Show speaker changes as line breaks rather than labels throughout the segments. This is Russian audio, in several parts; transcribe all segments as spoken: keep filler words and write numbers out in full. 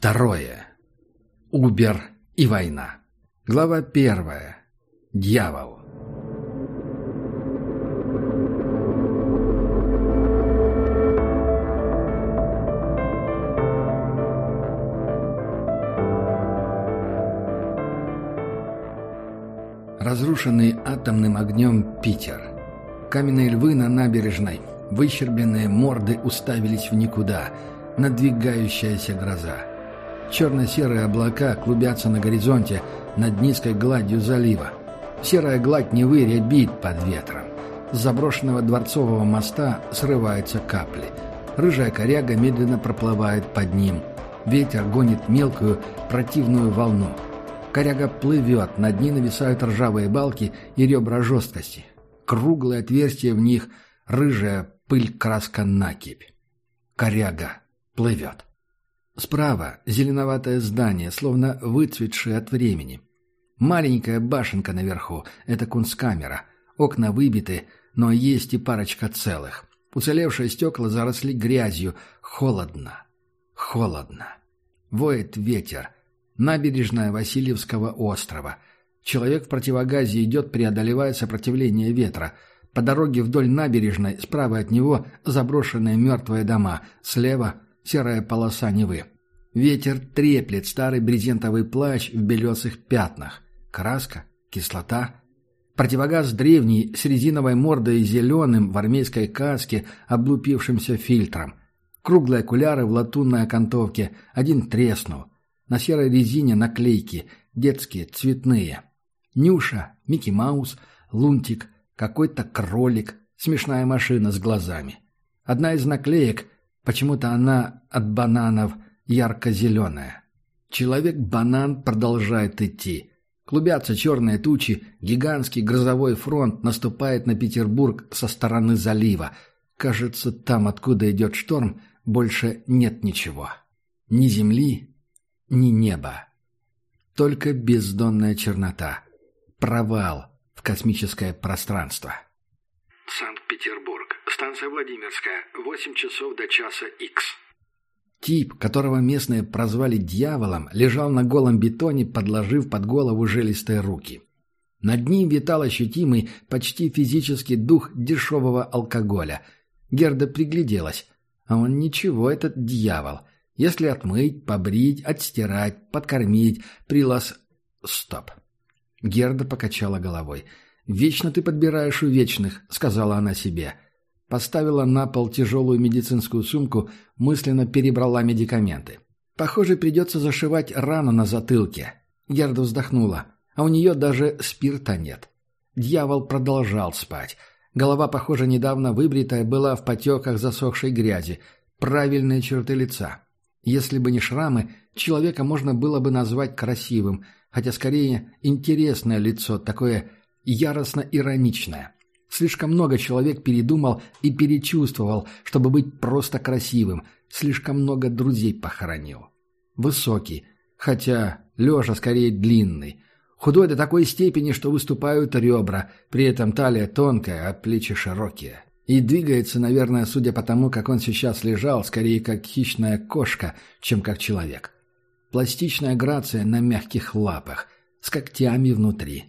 Второе. Убер и война. Глава первая. Дьявол. Разрушенный атомным огнем Питер. Каменные львы на набережной, выщербленные морды уставились в никуда. Надвигающаяся гроза. Черно-серые облака клубятся на горизонте над низкой гладью залива. Серая гладь Невы рябит под ветром. С заброшенного Дворцового моста срываются капли. Рыжая коряга медленно проплывает под ним. Ветер гонит мелкую противную волну. Коряга плывет, над ней нависают ржавые балки и ребра жесткости. Круглые отверстия в них, рыжая пыль-краска-накипь. Коряга плывет. Справа зеленоватое здание, словно выцветшее от времени. Маленькая башенка наверху — это кунсткамера. Окна выбиты, но есть и парочка целых. Уцелевшие стекла заросли грязью. Холодно. Холодно. Воет ветер. Набережная Васильевского острова. Человек в противогазе идет, преодолевая сопротивление ветра. По дороге вдоль набережной, справа от него заброшенные мертвые дома, слева — серая полоса Невы. Ветер треплет старый брезентовый плащ в белесых пятнах. Краска, кислота. Противогаз древний, с резиновой мордой и зеленым в армейской каске, облупившимся фильтром. Круглые окуляры в латунной окантовке, один треснул. На серой резине наклейки, детские, цветные. Нюша, Микки Маус, Лунтик, какой-то кролик, смешная машина с глазами. Одна из наклеек, почему-то она от бананов ярко-зеленая. Человек-банан продолжает идти. Клубятся черные тучи, гигантский грозовой фронт наступает на Петербург со стороны залива. Кажется, там, откуда идет шторм, больше нет ничего. Ни земли, ни неба. Только бездонная чернота. Провал в космическое пространство.
Санкт-Петербург. Станция Владимирская. восемь часов до часа икс.
Тип, которого местные прозвали «дьяволом», лежал на голом бетоне, подложив под голову жилистые руки. Над ним витал ощутимый, почти физический дух дешевого алкоголя. Герда пригляделась. А он ничего, этот дьявол. Если отмыть, побрить, отстирать, подкормить, прилас... Стоп. Герда покачала головой. «Вечно ты подбираешь у вечных», — сказала она себе. Поставила на пол тяжелую медицинскую сумку, мысленно перебрала медикаменты. «Похоже, придется зашивать рану на затылке». Герда вздохнула. А у нее даже спирта нет. Дьявол продолжал спать. Голова, похоже, недавно выбритая, была в потеках засохшей грязи. Правильные черты лица. Если бы не шрамы, человека можно было бы назвать красивым, хотя скорее интересное лицо, такое яростно-ироничное. Слишком много человек передумал и перечувствовал, чтобы быть просто красивым. Слишком много друзей похоронил. Высокий, хотя лежа скорее длинный. Худой до такой степени, что выступают ребра, при этом талия тонкая, а плечи широкие. И двигается, наверное, судя по тому, как он сейчас лежал, скорее как хищная кошка, чем как человек. Пластичная грация на мягких лапах, с когтями внутри.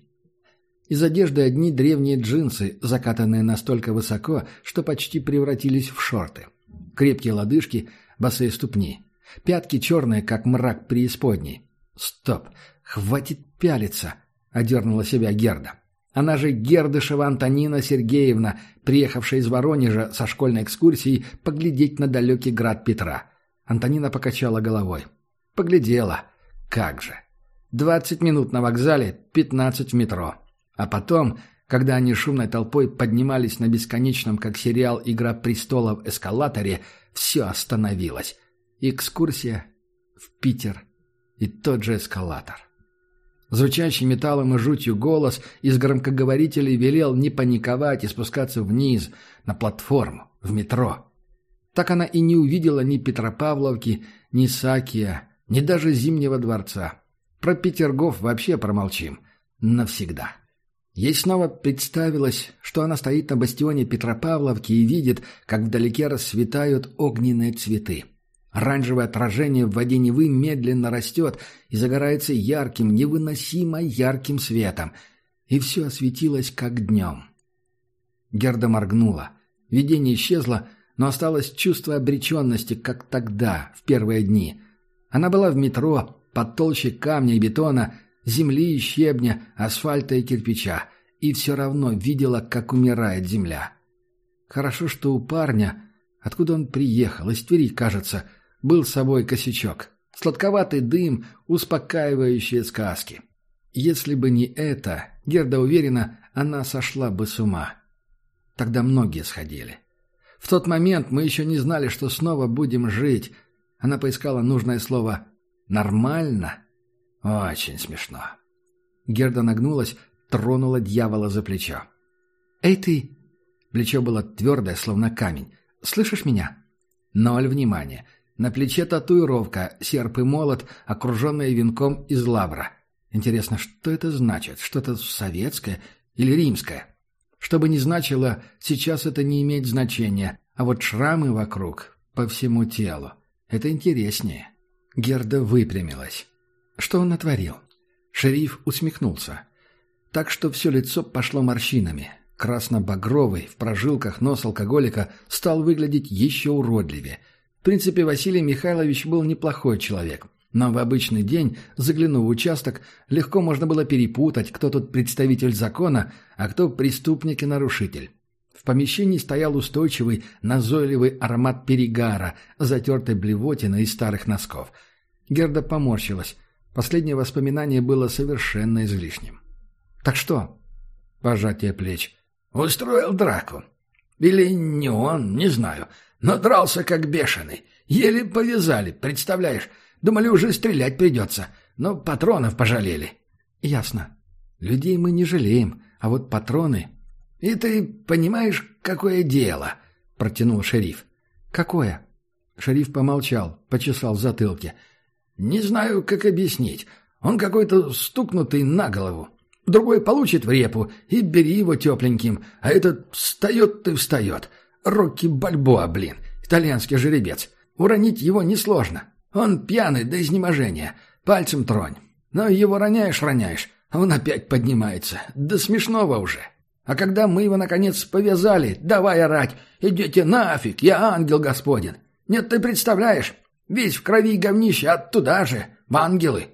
Из одежды одни древние джинсы, закатанные настолько высоко, что почти превратились в шорты. Крепкие лодыжки, босые ступни. Пятки черные, как мрак преисподней. «Стоп! Хватит пялиться!» — одернула себя Герда. Она же Гердышева Антонина Сергеевна, приехавшая из Воронежа со школьной экскурсией поглядеть на далекий град Петра. Антонина покачала головой. Поглядела. Как же. Двадцать минут на вокзале, пятнадцать в метро. А потом, когда они шумной толпой поднимались на бесконечном, как сериал «Игра престолов» эскалаторе, все остановилось. Экскурсия в Питер и тот же эскалатор. Звучащий металлом и жутью голос из громкоговорителей велел не паниковать и спускаться вниз, на платформу, в метро. Так она и не увидела ни Петропавловки, ни Сакия, ни даже Зимнего дворца. Про Петергоф вообще промолчим. Навсегда. Ей снова представилось, что она стоит на бастионе Петропавловки и видит, как вдалеке расцветают огненные цветы. Оранжевое отражение в воде Невы медленно растет и загорается ярким, невыносимо ярким светом. И все осветилось, как днем. Герда моргнула. Видение исчезло, но осталось чувство обреченности, как тогда, в первые дни. Она была в метро, под толщей камня и бетона, земли и щебня, асфальта и кирпича, и все равно видела, как умирает земля. Хорошо, что у парня, откуда он приехал, из Твери, кажется, был с собой косячок. Сладковатый дым, успокаивающие сказки. Если бы не это, Герда уверена, она сошла бы с ума. Тогда многие сходили. В тот момент мы еще не знали, что снова будем жить. Она поискала нужное слово «нормально». Очень смешно. Герда нагнулась, тронула дьявола за плечо. «Эй ты!» Плечо было твердое, словно камень. «Слышишь меня?» Ноль внимания. На плече татуировка, серп и молот, окруженные венком из лавра. Интересно, что это значит? Что-то советское или римское? Что бы ни значило, сейчас это не имеет значения, а вот шрамы вокруг, по всему телу. Это интереснее. Герда выпрямилась. Что он натворил? Шериф усмехнулся. Так что все лицо пошло морщинами. Красно-багровый, в прожилках нос алкоголика стал выглядеть еще уродливее. В принципе, Василий Михайлович был неплохой человек. Но в обычный день, заглянув в участок, легко можно было перепутать, кто тут представитель закона, а кто преступник и нарушитель. В помещении стоял устойчивый, назойливый аромат перегара, затертой блевотины из старых носков. Герда поморщилась. Последнее воспоминание было совершенно излишним. «Так что?» Пожатие плеч. «Устроил драку. Или не он, не знаю. Но дрался как бешеный. Еле повязали, представляешь? Думали, уже стрелять придется. Но патронов пожалели». «Ясно. Людей мы не жалеем, а вот патроны...» «И ты понимаешь, какое дело?» — протянул шериф. «Какое?» Шериф помолчал, почесал в затылке. «Не знаю, как объяснить. Он какой-то стукнутый на голову. Другой получит в репу, и бери его тепленьким, а этот встает и встает. Рокки Бальбоа, блин, итальянский жеребец. Уронить его несложно. Он пьяный до изнеможения, пальцем тронь. Но его роняешь-роняешь, а он опять поднимается. До смешного уже. А когда мы его, наконец, повязали, давай орать: «Идите нафиг, я ангел господин!» Нет, ты представляешь? Весь в крови говнище, оттуда же, в ангелы.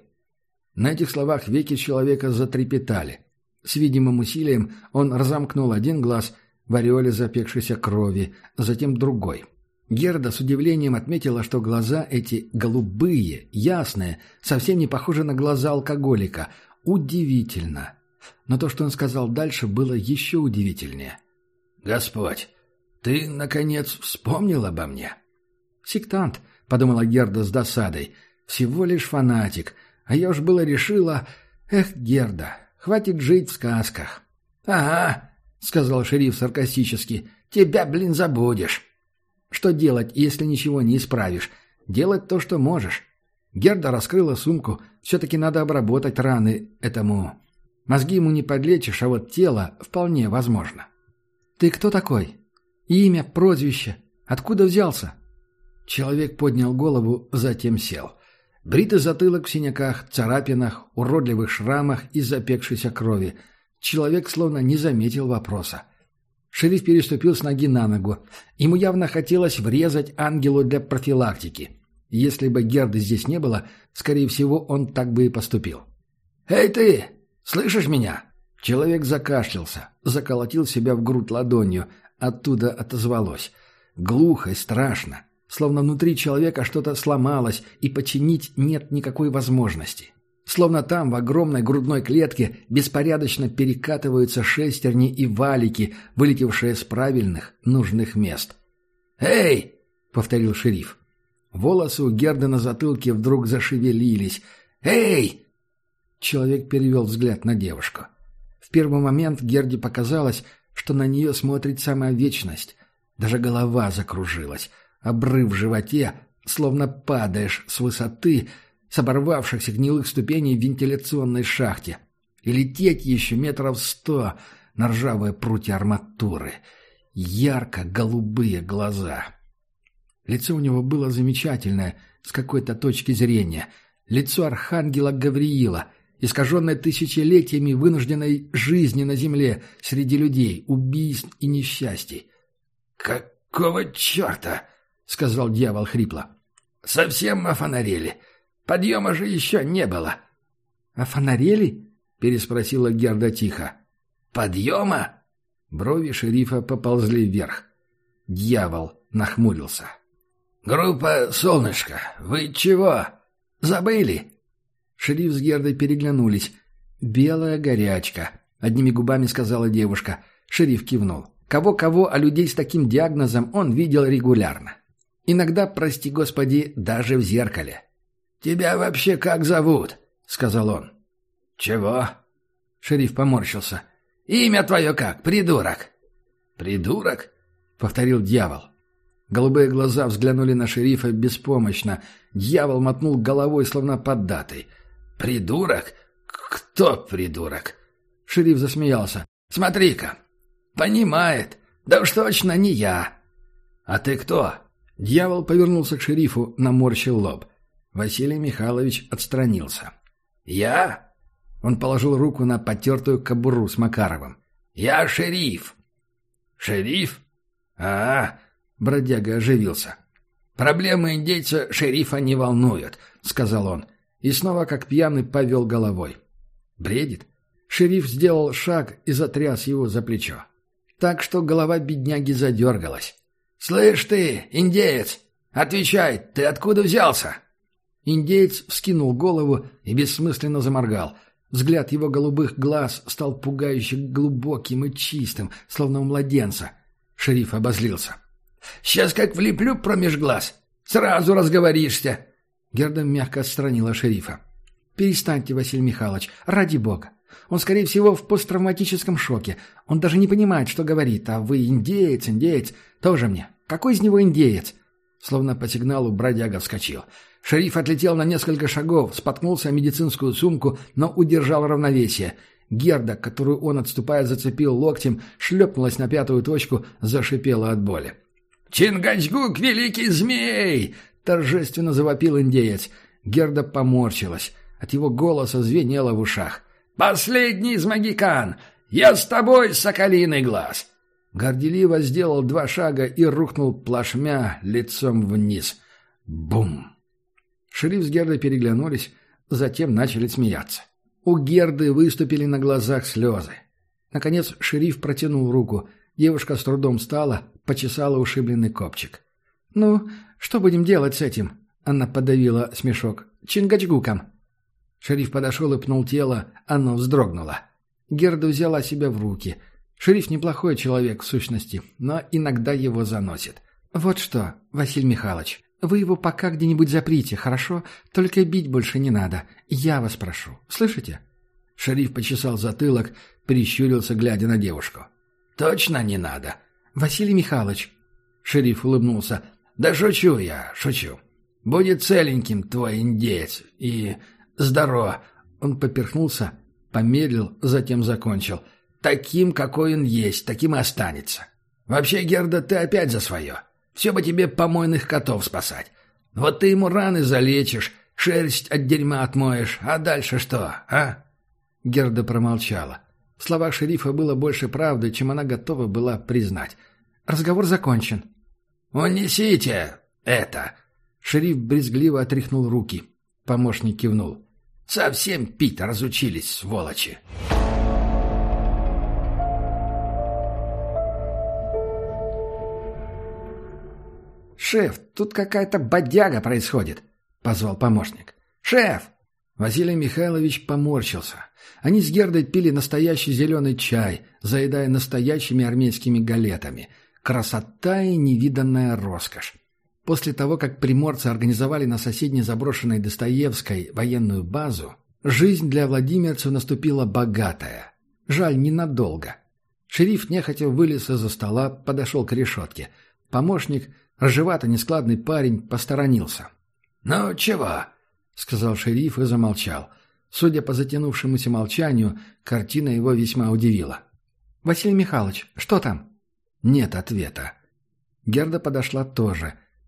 На этих словах веки человека затрепетали. С видимым усилием он разомкнул один глаз в ореоле запекшейся крови, затем другой. Герда с удивлением отметила, что глаза эти голубые, ясные, совсем не похожи на глаза алкоголика. Удивительно. Но то, что он сказал дальше, было еще удивительнее. «Господь, ты, наконец, вспомнил обо мне?» «Сектант», — подумала Герда с досадой, — «всего лишь фанатик. А я уж было решила... Эх, Герда, хватит жить в сказках». «Ага», — сказал шериф саркастически, — «тебя, блин, забудешь». «Что делать, если ничего не исправишь? Делать то, что можешь». Герда раскрыла сумку. Все-таки надо обработать раны этому... Мозги ему не подлечишь, а вот тело вполне возможно. «Ты кто такой? Имя, прозвище? Откуда взялся?» Человек поднял голову, затем сел. Бритый затылок в синяках, царапинах, уродливых шрамах и запекшейся крови. Человек словно не заметил вопроса. Шериф переступил с ноги на ногу. Ему явно хотелось врезать ангелу для профилактики. Если бы Герды здесь не было, скорее всего, он так бы и поступил. «Эй ты! Слышишь меня?» Человек закашлялся, заколотил себя в грудь ладонью. Оттуда отозвалось. Глухо и страшно. Словно внутри человека что-то сломалось, и починить нет никакой возможности. Словно там, в огромной грудной клетке, беспорядочно перекатываются шестерни и валики, вылетевшие с правильных, нужных мест. «Эй!» — повторил шериф. Волосы у Герды на затылке вдруг зашевелились. «Эй!» Человек перевел взгляд на девушку. В первый момент Герде показалось, что на нее смотрит сама вечность. Даже голова закружилась. Обрыв в животе, словно падаешь с высоты, с оборвавшихся гнилых ступеней в вентиляционной шахте. И лететь еще метров сто на ржавые прутья арматуры. Ярко-голубые глаза. Лицо у него было замечательное, с какой-то точки зрения. Лицо архангела Гавриила, искаженное тысячелетиями вынужденной жизни на земле, среди людей, убийств и несчастий. «Какого черта?» — сказал дьявол хрипло. «Совсем офонарели. Подъема же еще не было». «Офонарели?» — переспросила Герда тихо. «Подъема?» Брови шерифа поползли вверх. Дьявол нахмурился. «Группа «Солнышко», вы чего? Забыли?» Шериф с Гердой переглянулись. «Белая горячка», — одними губами сказала девушка. Шериф кивнул. Кого-кого, а людей с таким диагнозом он видел регулярно. Иногда, прости господи, даже в зеркале. «Тебя вообще как зовут?» — сказал он. «Чего?» — шериф поморщился. «Имя твое как, придурок?» «Придурок?» — повторил дьявол. Голубые глаза взглянули на шерифа беспомощно. Дьявол мотнул головой, словно поддатый. «Придурок? Кто придурок?» Шериф засмеялся. «Смотри-ка! Понимает! Да уж точно не я!» «А ты кто?» Дьявол повернулся к шерифу, наморщил лоб. Василий Михайлович отстранился. «Я?» Он положил руку на потертую кобуру с Макаровым. «Я шериф». «Шериф? А-а-а!» Бродяга оживился. «Проблемы индейца шерифа не волнуют», — сказал он. И снова, как пьяный, повел головой. «Бредит?» Шериф сделал шаг и затряс его за плечо. Так что голова бедняги задергалась. «Слышь ты, индеец! Отвечай, ты откуда взялся?» Индеец вскинул голову и бессмысленно заморгал. Взгляд его голубых глаз стал пугающе глубоким и чистым, словно у младенца. Шериф обозлился. «Сейчас как влеплю промеж глаз. Сразу разговоришься!» Герда мягко отстранила шерифа. «Перестаньте, Василий Михайлович, ради бога. Он, скорее всего, в посттравматическом шоке. Он даже не понимает, что говорит. А вы индеец, индеец. Тоже мне. Какой из него индеец?» Словно по сигналу бродяга вскочил. Шериф отлетел на несколько шагов, споткнулся о медицинскую сумку, но удержал равновесие. Герда, которую он, отступая, зацепил локтем, шлепнулась на пятую точку, зашипела от боли. «Чингачгук, великий змей!» — торжественно завопил индеец. Герда поморщилась. От его голоса звенело в ушах. «Последний из магикан! Я с тобой, соколиный глаз!» Горделиво сделал два шага и рухнул плашмя лицом вниз. Бум! Шериф с Гердой переглянулись, затем начали смеяться. У Герды выступили на глазах слезы. Наконец шериф протянул руку. Девушка с трудом встала, почесала ушибленный копчик. «Ну, что будем делать с этим?» Она подавила смешок. «Чингачгуком». Шериф подошел и пнул тело, оно вздрогнуло. Герда взяла себя в руки. Шериф неплохой человек в сущности, но иногда его заносит. «Вот что, Василий Михайлович, вы его пока где-нибудь заприте, хорошо? Только бить больше не надо. Я вас прошу. Слышите?» Шериф почесал затылок, прищурился, глядя на девушку. «Точно не надо?» «Василий Михайлович». Шериф улыбнулся. «Да шучу я, шучу. Будет целеньким твой индеец. И здорово». Он поперхнулся, помедлил, затем закончил. «Таким, какой он есть, таким и останется. Вообще, Герда, ты опять за свое. Все бы тебе помойных котов спасать. Вот ты ему раны залечишь, шерсть от дерьма отмоешь, а дальше что, а?» Герда промолчала. В словах шерифа было больше правды, чем она готова была признать. «Разговор закончен». «Унесите это!» Шериф брезгливо отряхнул руки. Помощник кивнул. «Совсем пить разучились, сволочи!» «Шеф, тут какая-то бодяга происходит», — позвал помощник. «Шеф!» Василий Михайлович поморщился. Они с Гердой пили настоящий зеленый чай, заедая настоящими армейскими галетами. Красота и невиданная роскошь. После того, как приморцы организовали на соседней заброшенной Достоевской военную базу, жизнь для владимирцев наступила богатая. Жаль, ненадолго. Шериф нехотя вылез из-за стола, подошел к решетке. Помощник, рыжевато-нескладный парень, посторонился. «Ну, чего?» — сказал шериф и замолчал. Судя по затянувшемуся молчанию, картина его весьма удивила. «Василий Михайлович, что там?» Нет ответа. Герда подошла тоже.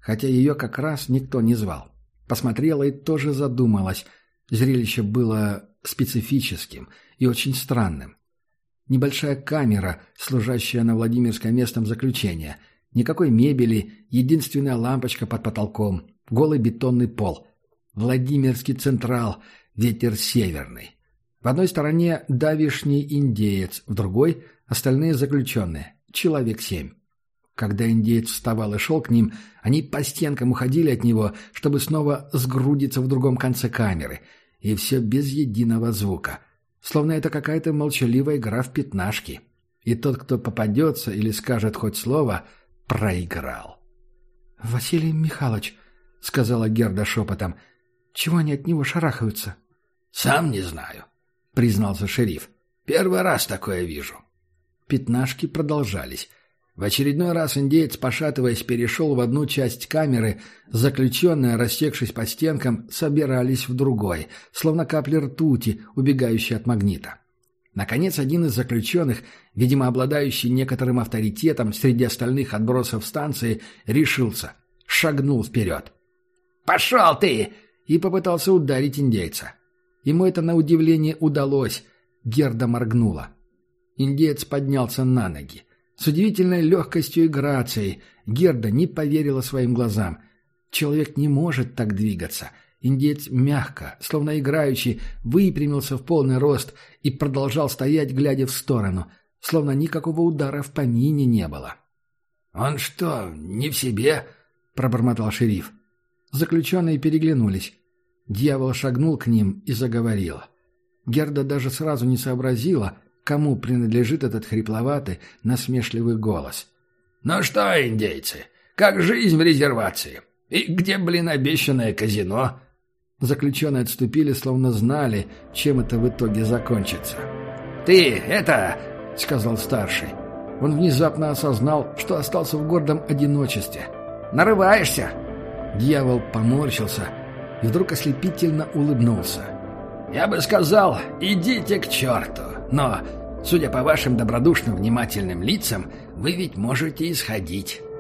хотя ее как раз никто не звал. Посмотрела и тоже задумалась. Зрелище было специфическим и очень странным. Небольшая камера, служащая на Владимирском местном заключения. Никакой мебели, единственная лампочка под потолком, голый бетонный пол. Владимирский Централ, ветер северный. В одной стороне давишний индеец, в другой – остальные заключенные, человек семь. Когда индеец вставал и шел к ним, они по стенкам уходили от него, чтобы снова сгрудиться в другом конце камеры. И все без единого звука. Словно это какая-то молчаливая игра в пятнашки. И тот, кто попадется или скажет хоть слово, проиграл. «Василий Михайлович», — сказала Герда шепотом, — «чего они от него шарахаются?»
«Сам не знаю», — признался шериф. «Первый раз такое вижу».
Пятнашки продолжались. В очередной раз индеец, пошатываясь, перешел в одну часть камеры, заключенные, растекшись по стенкам, собирались в другой, словно капли ртути, убегающие от магнита. Наконец, один из заключенных, видимо, обладающий некоторым авторитетом среди остальных отбросов станции, решился, шагнул вперед. «Пошел ты!» и попытался ударить индейца. Ему это, на удивление, удалось. Герда моргнула. Индеец поднялся на ноги. С удивительной легкостью и грацией Герда не поверила своим глазам. Человек не может так двигаться. Индеец мягко, словно играющий, выпрямился в полный рост и продолжал стоять, глядя в сторону, словно никакого удара в помине не было.
«Он что, не в себе?» — пробормотал шериф.
Заключенные переглянулись. Дьявол шагнул к ним и заговорил. Герда даже сразу не сообразила, кому принадлежит этот хрипловатый, насмешливый голос.
«Ну что, индейцы, как жизнь в резервации? И где, блин, обещанное казино?»
Заключенные отступили, словно знали, чем это в итоге закончится.
«Ты, это...»
— сказал старший. Он внезапно осознал, что остался в гордом одиночестве.
«Нарываешься?»
Дьявол поморщился и вдруг ослепительно улыбнулся.
«Я бы сказал, идите к черту, но, судя по вашим добродушным внимательным лицам, вы ведь можете исходить».